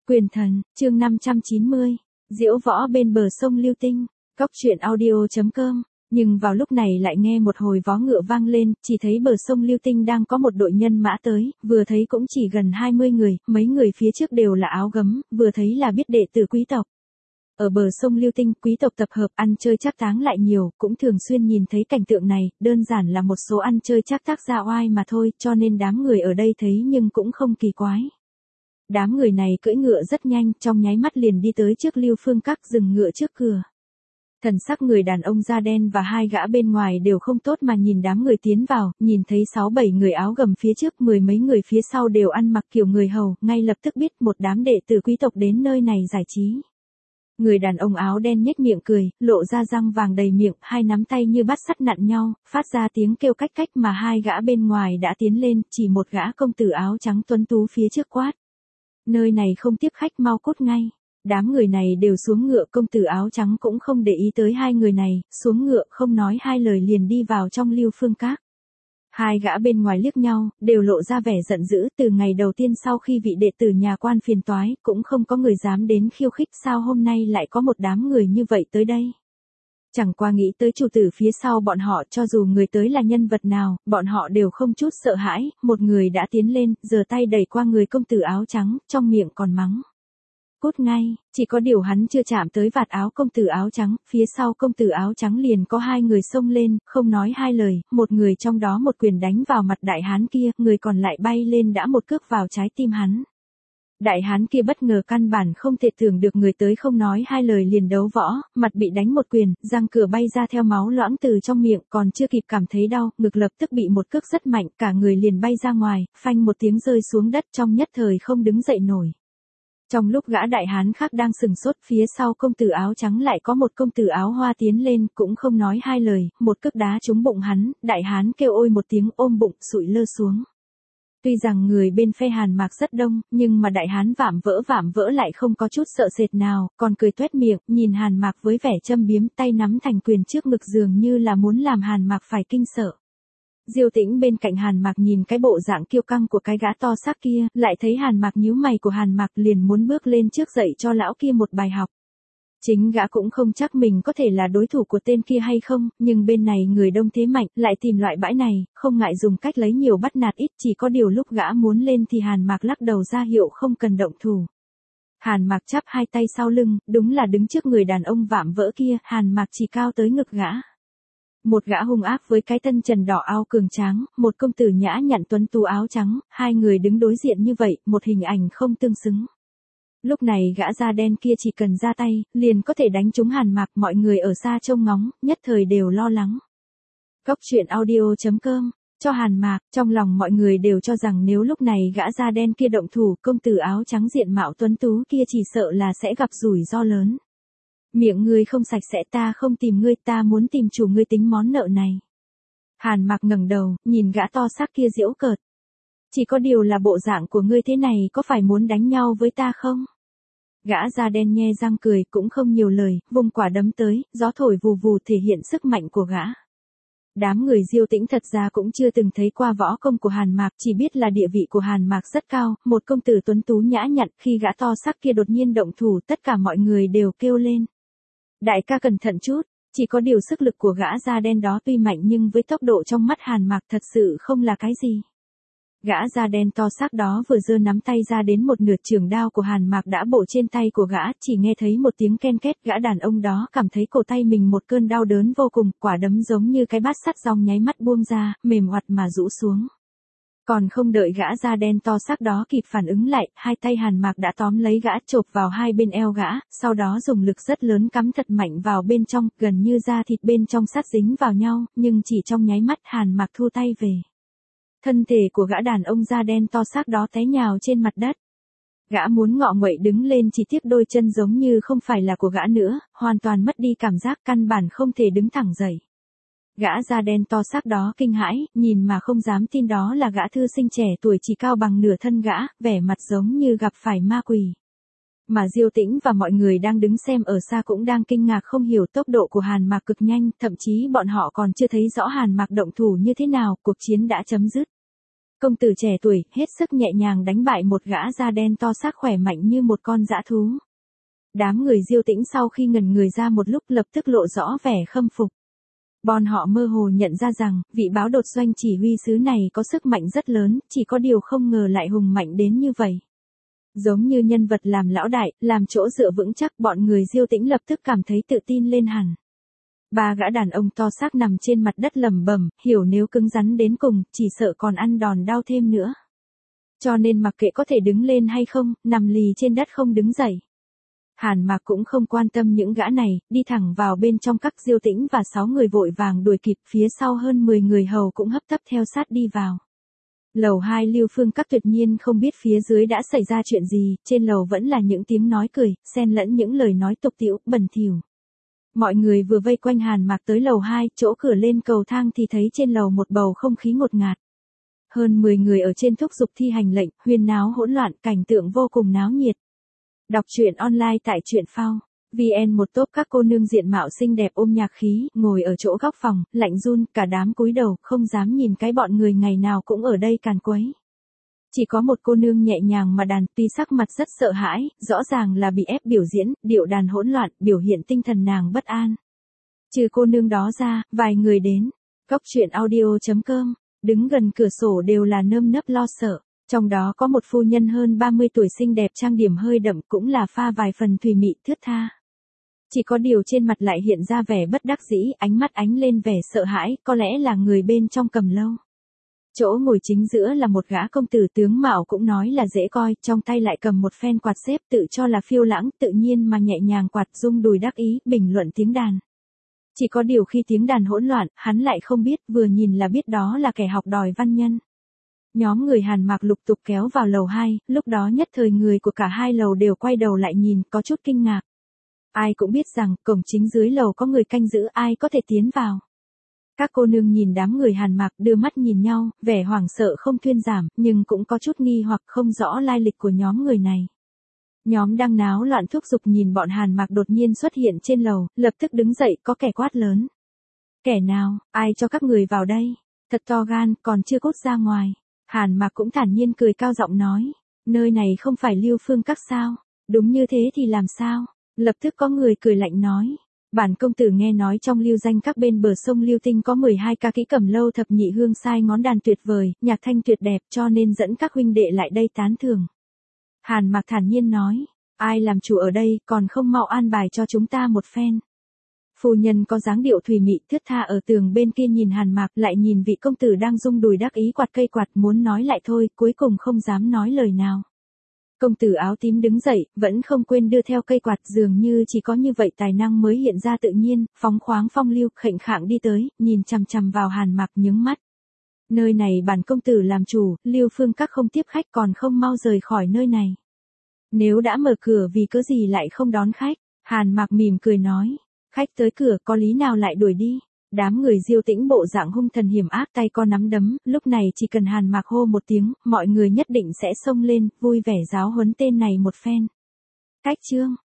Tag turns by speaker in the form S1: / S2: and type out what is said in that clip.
S1: Quyền thần, chương 590, diễu võ bên bờ sông Lưu Tinh, Cóc truyện audio.com. Nhưng vào lúc này lại nghe một hồi vó ngựa vang lên, chỉ thấy bờ sông Lưu Tinh đang có một đội nhân mã tới, vừa thấy cũng chỉ gần 20 người, mấy người phía trước đều là áo gấm, vừa thấy là biết đệ tử quý tộc. Ở bờ sông Lưu Tinh, quý tộc tập hợp ăn chơi trác táng lại nhiều, cũng thường xuyên nhìn thấy cảnh tượng này, đơn giản là một số ăn chơi trác tác ra oai mà thôi, cho nên đám người ở đây thấy nhưng cũng không kỳ quái. Đám người này cưỡi ngựa rất nhanh, trong nháy mắt liền đi tới trước Lưu Phương Các, dừng ngựa trước cửa. Thần sắc người đàn ông da đen và hai gã bên ngoài đều không tốt mà nhìn đám người tiến vào, nhìn thấy 6-7 người áo gầm phía trước, 10 mấy người phía sau đều ăn mặc kiểu người hầu, ngay lập tức biết một đám đệ tử quý tộc đến nơi này giải trí. Người đàn ông áo đen nhếch miệng cười, lộ ra răng vàng đầy miệng, hai nắm tay như bắt sắt nặn nhau, phát ra tiếng kêu cách cách mà hai gã bên ngoài đã tiến lên, chỉ một gã công tử áo trắng tuấn tú phía trước quát. Nơi này không tiếp khách, mau cút ngay. Đám người này đều xuống ngựa, công tử áo trắng cũng không để ý tới hai người này, xuống ngựa không nói hai lời liền đi vào trong Lưu Phương Các. Hai gã bên ngoài liếc nhau, đều lộ ra vẻ giận dữ, từ ngày đầu tiên sau khi vị đệ tử nhà quan phiền toái, cũng không có người dám đến khiêu khích, sao hôm nay lại có một đám người như vậy tới đây. Chẳng qua nghĩ tới chủ tử phía sau bọn họ, cho dù người tới là nhân vật nào, bọn họ đều không chút sợ hãi, một người đã tiến lên, giơ tay đẩy qua người công tử áo trắng, trong miệng còn mắng. Cút ngay, chỉ có điều hắn chưa chạm tới vạt áo công tử áo trắng, phía sau công tử áo trắng liền có hai người xông lên, không nói hai lời, một người trong đó một quyền đánh vào mặt đại hán kia, người còn lại bay lên đã một cước vào trái tim hắn. Đại hán kia bất ngờ căn bản không thể tưởng được người tới không nói hai lời liền đấu võ, mặt bị đánh một quyền, răng cửa bay ra theo máu loãng từ trong miệng, còn chưa kịp cảm thấy đau, ngực lập tức bị một cước rất mạnh, cả người liền bay ra ngoài, phanh một tiếng rơi xuống đất, trong nhất thời không đứng dậy nổi. Trong lúc gã đại hán khác đang sừng sốt, phía sau công tử áo trắng lại có một công tử áo hoa tiến lên, cũng không nói hai lời, một cước đá trúng bụng hắn, đại hán kêu ôi một tiếng ôm bụng sụi lơ xuống. Tuy rằng người bên phe Hàn Mạc rất đông, nhưng mà đại hán vạm vỡ lại không có chút sợ sệt nào, còn cười tuét miệng, nhìn Hàn Mạc với vẻ châm biếm, tay nắm thành quyền trước ngực dường như là muốn làm Hàn Mạc phải kinh sợ. Diêu Tĩnh bên cạnh Hàn Mạc nhìn cái bộ dạng kiêu căng của cái gã to xác kia, lại thấy Hàn Mạc nhíu mày của Hàn Mạc liền muốn bước lên trước dạy cho lão kia một bài học. Chính gã cũng không chắc mình có thể là đối thủ của tên kia hay không, nhưng bên này người đông thế mạnh, lại tìm loại bãi này, không ngại dùng cách lấy nhiều bắt nạt ít, chỉ có điều lúc gã muốn lên thì Hàn Mạc lắc đầu ra hiệu không cần động thủ. Hàn Mạc chắp hai tay sau lưng, đúng là đứng trước người đàn ông vạm vỡ kia, Hàn Mạc chỉ cao tới ngực gã. Một gã hung ác với cái thân trần đỏ ao cường tráng, một công tử nhã nhặn tuấn tú áo trắng, hai người đứng đối diện như vậy, một hình ảnh không tương xứng. Lúc này gã da đen kia chỉ cần ra tay, liền có thể đánh trúng Hàn Mạc, mọi người ở xa trông ngóng, nhất thời đều lo lắng. Cóc truyện audio.com, cho Hàn Mạc, trong lòng mọi người đều cho rằng nếu lúc này gã da đen kia động thủ, công tử áo trắng diện mạo tuấn tú kia chỉ sợ là sẽ gặp rủi ro lớn. Miệng ngươi không sạch sẽ, ta không tìm ngươi, ta muốn tìm chủ ngươi tính món nợ này. Hàn Mạc ngẩng đầu, nhìn gã to xác kia giễu cợt. Chỉ có điều là bộ dạng của ngươi thế này có phải muốn đánh nhau với ta không? Gã da đen nhe răng cười, cũng không nhiều lời, vung quả đấm tới, gió thổi vù vù thể hiện sức mạnh của gã. Đám người Diêu Tĩnh thật ra cũng chưa từng thấy qua võ công của Hàn Mạc, chỉ biết là địa vị của Hàn Mạc rất cao, một công tử tuấn tú nhã nhặn, khi gã to xác kia đột nhiên động thủ, tất cả mọi người đều kêu lên. Đại ca cẩn thận chút, chỉ có điều sức lực của gã da đen đó tuy mạnh nhưng với tốc độ trong mắt Hàn Mạc thật sự không là cái gì. Gã da đen to xác đó vừa giơ nắm tay ra đến một nửa trường đao của Hàn Mạc đã bổ trên tay của gã, chỉ nghe thấy một tiếng ken két, gã đàn ông đó cảm thấy cổ tay mình một cơn đau đớn vô cùng, quả đấm giống như cái bát sắt rong nháy mắt buông ra, mềm oặt mà rũ xuống. Còn không đợi gã da đen to xác đó kịp phản ứng lại, hai tay Hàn Mạc đã tóm lấy gã chộp vào hai bên eo gã, sau đó dùng lực rất lớn cắm thật mạnh vào bên trong, gần như da thịt bên trong sát dính vào nhau, nhưng chỉ trong nháy mắt Hàn Mạc thu tay về. Thân thể của gã đàn ông da đen to xác đó té nhào trên mặt đất. Gã muốn ngọ nguậy đứng lên chỉ tiếc đôi chân giống như không phải là của gã nữa, hoàn toàn mất đi cảm giác, căn bản không thể đứng thẳng dậy. Gã da đen to xác đó kinh hãi, nhìn mà không dám tin đó là gã thư sinh trẻ tuổi chỉ cao bằng nửa thân gã, vẻ mặt giống như gặp phải ma quỷ. Mà Diêu Tĩnh và mọi người đang đứng xem ở xa cũng đang kinh ngạc không hiểu tốc độ của Hàn Mạc cực nhanh, thậm chí bọn họ còn chưa thấy rõ Hàn Mạc động thủ như thế nào, cuộc chiến đã chấm dứt. Công tử trẻ tuổi, hết sức nhẹ nhàng đánh bại một gã da đen to xác khỏe mạnh như một con dã thú. Đám người Diêu Tĩnh sau khi ngẩn người ra một lúc lập tức lộ rõ vẻ khâm phục. Bọn họ mơ hồ nhận ra rằng, vị báo đột doanh chỉ huy sứ này có sức mạnh rất lớn, chỉ có điều không ngờ lại hùng mạnh đến như vậy. Giống như nhân vật làm lão đại, làm chỗ dựa vững chắc, bọn người Diêu Tĩnh lập tức cảm thấy tự tin lên hẳn. Ba gã đàn ông to xác nằm trên mặt đất lẩm bẩm, hiểu nếu cứng rắn đến cùng, chỉ sợ còn ăn đòn đau thêm nữa. Cho nên mặc kệ có thể đứng lên hay không, nằm lì trên đất không đứng dậy. Hàn Mạc cũng không quan tâm những gã này, đi thẳng vào bên trong các Diêu Tĩnh và 6 người vội vàng đuổi kịp, phía sau hơn 10 người hầu cũng hấp tấp theo sát đi vào. Lầu 2 Lưu Phương các tuyệt nhiên không biết phía dưới đã xảy ra chuyện gì, trên lầu vẫn là những tiếng nói cười, xen lẫn những lời nói tục tĩu, bẩn thỉu. Mọi người vừa vây quanh Hàn Mạc tới lầu 2, chỗ cửa lên cầu thang thì thấy trên lầu một bầu không khí ngột ngạt. Hơn 10 người ở trên thúc giục thi hành lệnh, huyên náo hỗn loạn, cảnh tượng vô cùng náo nhiệt. Đọc truyện online tại truyện phao. VN một tốp các cô nương diện mạo xinh đẹp ôm nhạc khí, ngồi ở chỗ góc phòng, lạnh run, cả đám cúi đầu, không dám nhìn cái bọn người ngày nào cũng ở đây càn quấy. Chỉ có một cô nương nhẹ nhàng mà đàn, tuy sắc mặt rất sợ hãi, rõ ràng là bị ép biểu diễn, điệu đàn hỗn loạn, biểu hiện tinh thần nàng bất an. Trừ cô nương đó ra, vài người đến. Góc truyện audio.com, đứng gần cửa sổ đều là nơm nớp lo sợ. Trong đó có một phu nhân hơn 30 tuổi xinh đẹp trang điểm hơi đậm cũng là pha vài phần thùy mị thướt tha. Chỉ có điều trên mặt lại hiện ra vẻ bất đắc dĩ, ánh mắt ánh lên vẻ sợ hãi, có lẽ là người bên trong cầm lâu. Chỗ ngồi chính giữa là một gã công tử tướng mạo cũng nói là dễ coi, trong tay lại cầm một phen quạt xếp tự cho là phiêu lãng, tự nhiên mà nhẹ nhàng quạt rung đùi đắc ý, bình luận tiếng đàn. Chỉ có điều khi tiếng đàn hỗn loạn, hắn lại không biết, vừa nhìn là biết đó là kẻ học đòi văn nhân. Nhóm người Hàn Mạc lục tục kéo vào lầu 2, lúc đó nhất thời người của cả hai lầu đều quay đầu lại nhìn, có chút kinh ngạc. Ai cũng biết rằng, cổng chính dưới lầu có người canh giữ, ai có thể tiến vào. Các cô nương nhìn đám người Hàn Mạc đưa mắt nhìn nhau, vẻ hoảng sợ không thuyên giảm, nhưng cũng có chút nghi hoặc không rõ lai lịch của nhóm người này. Nhóm đang náo loạn thúc giục nhìn bọn Hàn Mạc đột nhiên xuất hiện trên lầu, lập tức đứng dậy, có kẻ quát lớn. Kẻ nào, ai cho các người vào đây? Thật to gan, còn chưa cút ra ngoài. Hàn Mạc cũng thản nhiên cười cao giọng nói, nơi này không phải Lưu Phương các sao? Đúng như thế thì làm sao? Lập tức có người cười lạnh nói, bản công tử nghe nói trong lưu danh các bên bờ sông Lưu Tinh có 12 ca kỹ cẩm lâu thập nhị hương sai ngón đàn tuyệt vời, nhạc thanh tuyệt đẹp, cho nên dẫn các huynh đệ lại đây tán thưởng. Hàn Mạc thản nhiên nói, ai làm chủ ở đây, còn không mau an bài cho chúng ta một phen. Phu nhân có dáng điệu thùy mị thướt tha ở tường bên kia nhìn Hàn Mạc, lại nhìn vị công tử đang rung đùi đắc ý quạt cây quạt, muốn nói lại thôi, cuối cùng không dám nói lời nào. Công tử áo tím đứng dậy, vẫn không quên đưa theo cây quạt, dường như chỉ có như vậy tài năng mới hiện ra tự nhiên, phóng khoáng phong lưu, khệnh khạng đi tới, nhìn chằm chằm vào Hàn Mạc nhướng mắt. Nơi này bản công tử làm chủ, Lưu Phương các không tiếp khách, còn không mau rời khỏi nơi này. Nếu đã mở cửa vì cớ gì lại không đón khách? Hàn Mạc mỉm cười nói, khách tới cửa có lý nào lại đuổi đi? Đám người Diêu Tĩnh bộ dạng hung thần hiểm ác, tay co nắm đấm, lúc này chỉ cần Hàn Mạc hô một tiếng, mọi người nhất định sẽ xông lên, vui vẻ giáo huấn tên này một phen. Khách trương,